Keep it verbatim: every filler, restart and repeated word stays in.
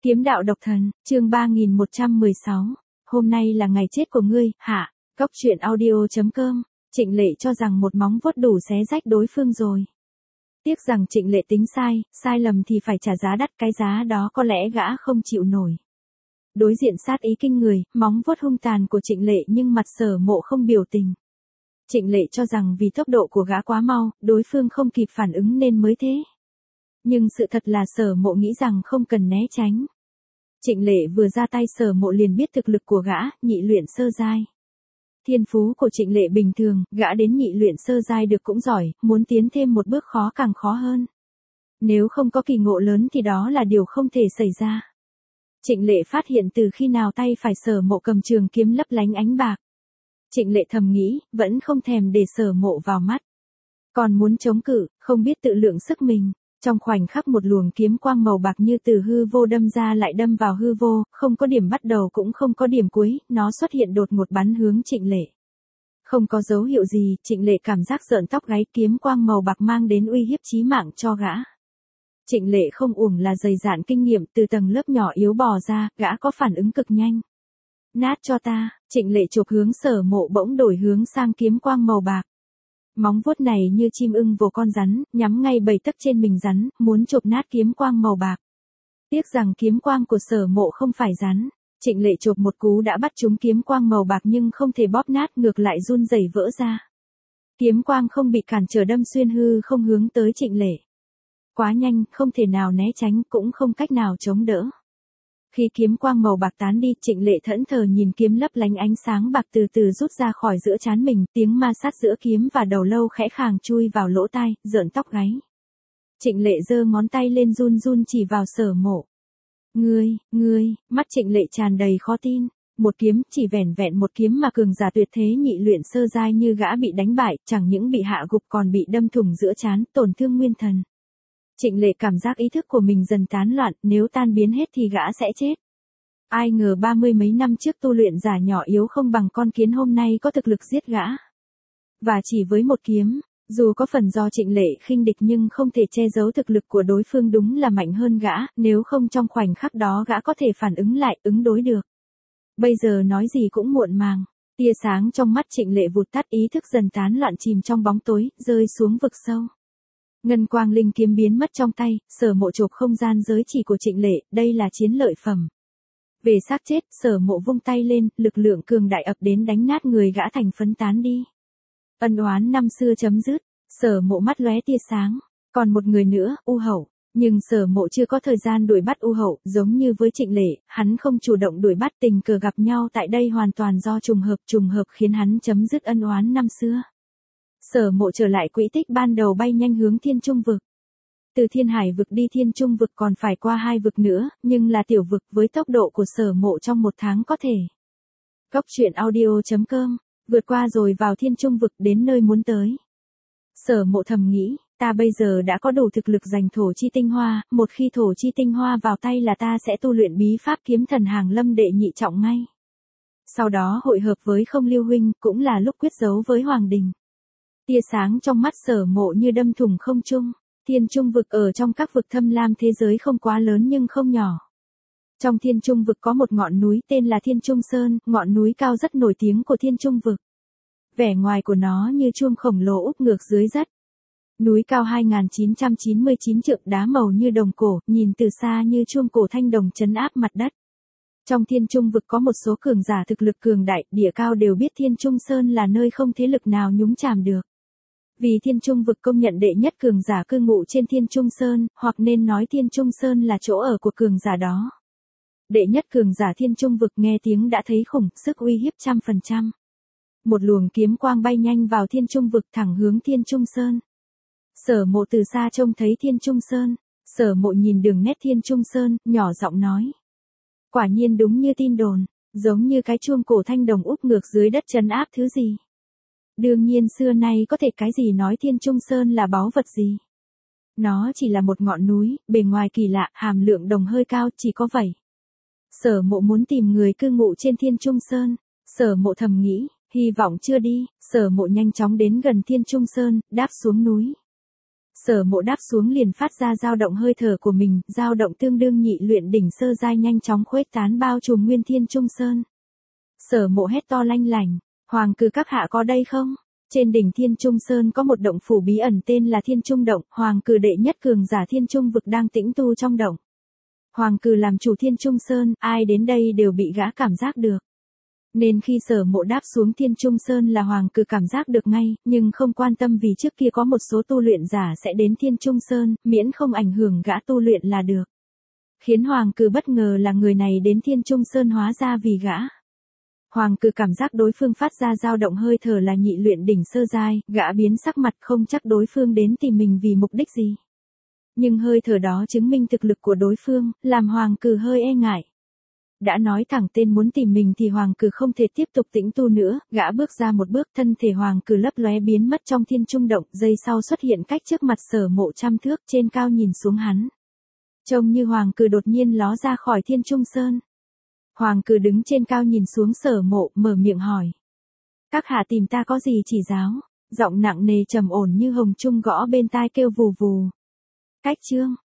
Kiếm đạo độc thần, chương ba nghìn một trăm mười sáu. Hôm nay là ngày chết của ngươi, hạ. Cóc truyện audio chấm com. Trịnh Lệ cho rằng một móng vuốt đủ xé rách đối phương rồi. Tiếc rằng Trịnh Lệ tính sai, sai lầm thì phải trả giá đắt, cái giá đó có lẽ gã không chịu nổi. Đối diện sát ý kinh người, móng vuốt hung tàn của Trịnh Lệ nhưng mặt Sở Mộ không biểu tình. Trịnh Lệ cho rằng vì tốc độ của gã quá mau, đối phương không kịp phản ứng nên mới thế. Nhưng sự thật là Sở Mộ nghĩ rằng không cần né tránh. Trịnh Lệ vừa ra tay Sở Mộ liền biết thực lực của gã, nhị luyện sơ giai. Thiên phú của Trịnh Lệ bình thường, gã đến nhị luyện sơ giai được cũng giỏi, muốn tiến thêm một bước khó càng khó hơn. Nếu không có kỳ ngộ lớn thì đó là điều không thể xảy ra. Trịnh Lệ phát hiện từ khi nào tay phải Sở Mộ cầm trường kiếm lấp lánh ánh bạc. Trịnh Lệ thầm nghĩ, vẫn không thèm để Sở Mộ vào mắt. Còn muốn chống cự, không biết tự lượng sức mình. Trong khoảnh khắc một luồng kiếm quang màu bạc như từ hư vô đâm ra lại đâm vào hư vô, không có điểm bắt đầu cũng không có điểm cuối, nó xuất hiện đột ngột bắn hướng Trịnh Lệ. Không có dấu hiệu gì, Trịnh Lệ cảm giác rợn tóc gáy, kiếm quang màu bạc mang đến uy hiếp chí mạng cho gã. Trịnh Lệ không uổng là dày dạn kinh nghiệm, từ tầng lớp nhỏ yếu bò ra, gã có phản ứng cực nhanh. Nát cho ta, Trịnh Lệ chộp hướng Sở Mộ bỗng đổi hướng sang kiếm quang màu bạc. Móng vuốt này như chim ưng vồ con rắn, nhắm ngay bầy tấc trên mình rắn, muốn chộp nát kiếm quang màu bạc. Tiếc rằng kiếm quang của Sở Mộ không phải rắn. Trịnh Lệ chộp một cú đã bắt trúng kiếm quang màu bạc nhưng không thể bóp nát, ngược lại run rẩy vỡ ra. Kiếm quang không bị cản trở đâm xuyên hư không hướng tới Trịnh Lệ. Quá nhanh, không thể nào né tránh, cũng không cách nào chống đỡ. Khi kiếm quang màu bạc tán đi, Trịnh Lệ thẫn thờ nhìn kiếm lấp lánh ánh sáng bạc từ từ rút ra khỏi giữa trán mình, tiếng ma sát giữa kiếm và đầu lâu khẽ khàng chui vào lỗ tai, rợn tóc gáy. Trịnh Lệ giơ ngón tay lên run run chỉ vào Sở Mộ. Ngươi, ngươi, mắt Trịnh Lệ tràn đầy khó tin. Một kiếm, chỉ vẻn vẹn một kiếm mà cường giả tuyệt thế nhị luyện sơ giai như gã bị đánh bại, chẳng những bị hạ gục còn bị đâm thủng giữa trán, tổn thương nguyên thần. Trịnh Lệ cảm giác ý thức của mình dần tán loạn, nếu tan biến hết thì gã sẽ chết. Ai ngờ ba mươi mấy năm trước tu luyện giả nhỏ yếu không bằng con kiến hôm nay có thực lực giết gã. Và chỉ với một kiếm, dù có phần do Trịnh Lệ khinh địch nhưng không thể che giấu thực lực của đối phương đúng là mạnh hơn gã, nếu không trong khoảnh khắc đó gã có thể phản ứng lại, ứng đối được. Bây giờ nói gì cũng muộn màng, tia sáng trong mắt Trịnh Lệ vụt tắt, ý thức dần tán loạn chìm trong bóng tối, rơi xuống vực sâu. Ngân quang linh kiếm biến mất trong tay, Sở Mộ chộp không gian giới chỉ của Trịnh Lệ, đây là chiến lợi phẩm. Về xác chết, Sở Mộ vung tay lên, lực lượng cường đại ập đến đánh nát người gã thành phấn tán đi. Ân oán năm xưa chấm dứt, Sở Mộ mắt lóe tia sáng, còn một người nữa, U Hậu, nhưng Sở Mộ chưa có thời gian đuổi bắt U Hậu, giống như với Trịnh Lệ, hắn không chủ động đuổi bắt, tình cờ gặp nhau tại đây hoàn toàn do trùng hợp, trùng hợp khiến hắn chấm dứt ân oán năm xưa. Sở Mộ trở lại quỹ tích ban đầu, bay nhanh hướng Thiên Trung vực. Từ Thiên Hải vực đi Thiên Trung vực còn phải qua hai vực nữa, nhưng là tiểu vực, với tốc độ của Sở Mộ trong một tháng có thể. Cóc truyện audio chấm com, vượt qua rồi vào Thiên Trung vực đến nơi muốn tới. Sở Mộ thầm nghĩ, ta bây giờ đã có đủ thực lực giành thổ chi tinh hoa, một khi thổ chi tinh hoa vào tay là ta sẽ tu luyện bí pháp kiếm thần hàng lâm đệ nhị trọng ngay. Sau đó hội hợp với Không Lưu huynh, cũng là lúc quyết đấu với Hoàng Đình. Tia sáng trong mắt Sở Mộ như đâm thủng không trung. Thiên Trung vực ở trong các vực thâm lam thế giới không quá lớn nhưng không nhỏ. Trong Thiên Trung vực có một ngọn núi tên là Thiên Trung Sơn, ngọn núi cao rất nổi tiếng của Thiên Trung vực. Vẻ ngoài của nó như chuông khổng lồ úp ngược dưới đất. Núi cao hai nghìn chín trăm chín mươi chín trượng, đá màu như đồng cổ, nhìn từ xa như chuông cổ thanh đồng trấn áp mặt đất. Trong Thiên Trung vực có một số cường giả thực lực cường đại, địa cao đều biết Thiên Trung Sơn là nơi không thế lực nào nhúng chàm được. Vì Thiên Trung vực công nhận đệ nhất cường giả cư ngụ trên Thiên Trung Sơn, hoặc nên nói Thiên Trung Sơn là chỗ ở của cường giả đó. Đệ nhất cường giả Thiên Trung vực nghe tiếng đã thấy khủng, sức uy hiếp trăm phần trăm. Một luồng kiếm quang bay nhanh vào Thiên Trung vực thẳng hướng Thiên Trung Sơn. Sở Mộ từ xa trông thấy Thiên Trung Sơn, Sở Mộ nhìn đường nét Thiên Trung Sơn, nhỏ giọng nói. Quả nhiên đúng như tin đồn, giống như cái chuông cổ thanh đồng úp ngược dưới đất trấn áp thứ gì. Đương nhiên xưa nay có thể cái gì nói Thiên Trung Sơn là báu vật gì. Nó chỉ là một ngọn núi, bề ngoài kỳ lạ, hàm lượng đồng hơi cao, chỉ có vậy. Sở Mộ muốn tìm người cư ngụ trên Thiên Trung Sơn. Sở Mộ thầm nghĩ, hy vọng chưa đi. Sở Mộ nhanh chóng đến gần Thiên Trung Sơn, đáp xuống núi. Sở Mộ đáp xuống liền phát ra dao động hơi thở của mình, dao động tương đương nhị luyện đỉnh sơ giai nhanh chóng khuếch tán bao trùm nguyên Thiên Trung Sơn. Sở Mộ hét to lanh lảnh, Hoàng cử các hạ có đây không? Trên đỉnh Thiên Trung Sơn có một động phủ bí ẩn tên là Thiên Trung Động, Hoàng cử đệ nhất cường giả Thiên Trung vực đang tĩnh tu trong động. Hoàng cử làm chủ Thiên Trung Sơn, ai đến đây đều bị gã cảm giác được. Nên khi Sở Mộ đáp xuống Thiên Trung Sơn là Hoàng cử cảm giác được ngay, nhưng không quan tâm vì trước kia có một số tu luyện giả sẽ đến Thiên Trung Sơn, miễn không ảnh hưởng gã tu luyện là được. Khiến Hoàng cử bất ngờ là người này đến Thiên Trung Sơn hóa ra vì gã. Hoàng cử cảm giác đối phương phát ra dao động hơi thở là nhị luyện đỉnh sơ giai, gã biến sắc mặt không chắc đối phương đến tìm mình vì mục đích gì. Nhưng hơi thở đó chứng minh thực lực của đối phương, làm Hoàng cử hơi e ngại. Đã nói thẳng tên muốn tìm mình thì Hoàng cử không thể tiếp tục tĩnh tu nữa, gã bước ra một bước, thân thể Hoàng cử lấp lóe biến mất trong Thiên Trung Động, giây sau xuất hiện cách trước mặt Sở Mộ trăm thước, trên cao nhìn xuống hắn. Trông như Hoàng cử đột nhiên ló ra khỏi Thiên Trung Sơn. Hoàng cử đứng trên cao nhìn xuống Sở Mộ, mở miệng hỏi. Các hạ tìm ta có gì chỉ giáo? Giọng nặng nề trầm ổn như hồng trung gõ bên tai kêu vù vù. Cách chương